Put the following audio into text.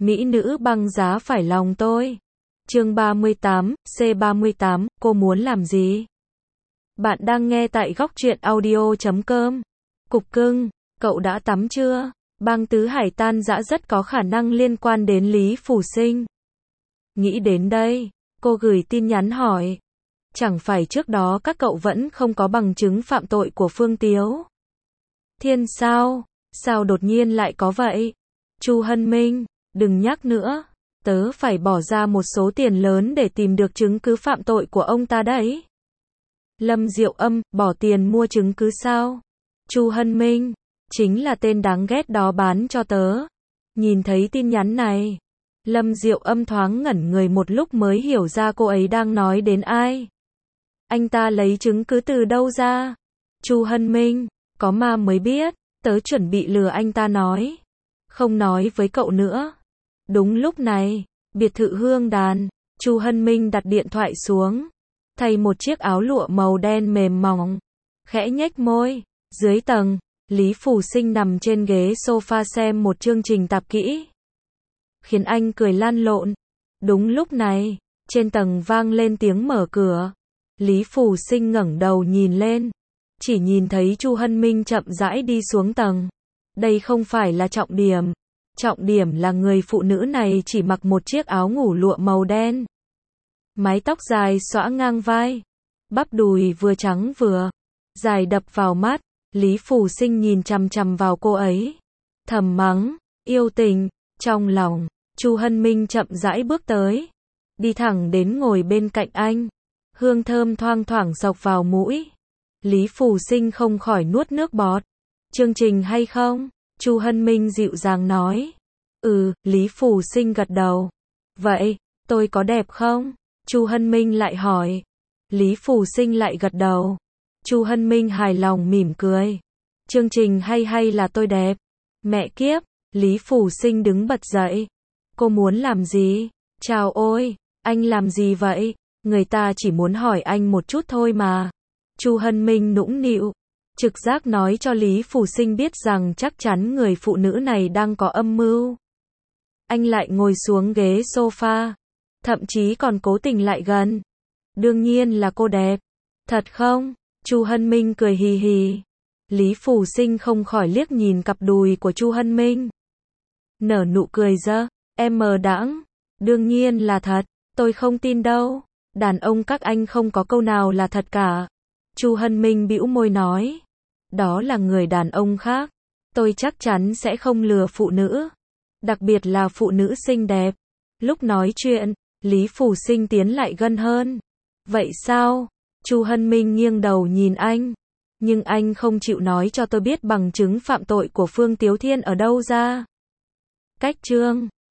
Mỹ nữ băng giá phải lòng tôi. Chương 38, C38, cô muốn làm gì? Bạn đang nghe tại góc truyện audio.com. Cục cưng, cậu đã tắm chưa? Băng tứ hải tan rã rất có khả năng liên quan đến Lý Phủ Sinh. Nghĩ đến đây, cô gửi tin nhắn hỏi. Chẳng phải trước đó các cậu vẫn không có bằng chứng phạm tội của Phương Tiếu? Thiên sao? Sao đột nhiên lại có vậy? Chu Hân Minh, đừng nhắc nữa. Tớ phải bỏ ra một số tiền lớn để tìm được chứng cứ phạm tội của ông ta đấy. Lâm Diệu Âm, bỏ tiền mua chứng cứ sao? Chu Hân Minh, chính là tên đáng ghét đó bán cho tớ. Nhìn thấy tin nhắn này, Lâm Diệu Âm thoáng ngẩn người một lúc mới hiểu ra cô ấy đang nói đến ai. Anh ta lấy chứng cứ từ đâu ra? Chu Hân Minh, có ma mới biết, tớ chuẩn bị lừa anh ta nói. Không nói với cậu nữa. Đúng lúc này, biệt thự Hương Đàn, Chu Hân Minh đặt điện thoại xuống, thay một chiếc áo lụa màu đen mềm mỏng, khẽ nhếch môi. Dưới tầng, Lý Phủ Sinh nằm trên ghế sofa xem một chương trình tạp kỹ, khiến anh cười lăn lộn. Đúng lúc này, trên tầng vang lên tiếng mở cửa. Lý Phủ Sinh ngẩng đầu nhìn lên, chỉ nhìn thấy Chu Hân Minh chậm rãi đi xuống tầng. Đây không phải là trọng điểm. Trọng điểm là người phụ nữ này chỉ mặc một chiếc áo ngủ lụa màu đen. Mái tóc dài xõa ngang vai, bắp đùi vừa trắng vừa dài đập vào mắt. Lý Phủ Sinh nhìn chằm chằm vào cô ấy, thầm mắng, yêu tình. Trong lòng, Chu Hân Minh chậm rãi bước tới, đi thẳng đến ngồi bên cạnh anh. Hương thơm thoang thoảng xộc vào mũi. Lý Phủ Sinh không khỏi nuốt nước bọt. Chương trình hay không? Chu Hân Minh dịu dàng nói. Lý Phủ Sinh gật đầu. Vậy, tôi có đẹp không? Chu Hân Minh lại hỏi. Lý Phủ Sinh lại gật đầu. Chu Hân Minh hài lòng mỉm cười. Chương trình hay là tôi đẹp? Mẹ kiếp, Lý Phủ Sinh đứng bật dậy. Cô muốn làm gì? Chào ôi, anh làm gì vậy? Người ta chỉ muốn hỏi anh một chút thôi mà. Chu Hân Minh nũng nịu. Trực giác nói cho Lý Phủ Sinh biết rằng chắc chắn người phụ nữ này đang có âm mưu. Anh lại ngồi xuống ghế sofa, thậm chí còn cố tình lại gần. Đương nhiên là cô đẹp. Thật không? Chu Hân Minh cười hì hì. Lý Phủ Sinh không khỏi liếc nhìn cặp đùi của Chu Hân Minh. Nở nụ cười dơ, em mờ đãng. Đương nhiên là thật, tôi không tin đâu. Đàn ông các anh không có câu nào là thật cả. Chu Hân Minh bĩu môi nói. Đó là người đàn ông khác. Tôi chắc chắn sẽ không lừa phụ nữ. Đặc biệt là phụ nữ xinh đẹp. Lúc nói chuyện, Lý Phủ Sinh tiến lại gần hơn. Vậy sao? Chu Hân Minh nghiêng đầu nhìn anh. Nhưng anh không chịu nói cho tôi biết bằng chứng phạm tội của Phương Tiếu Thiên ở đâu ra. Cách chương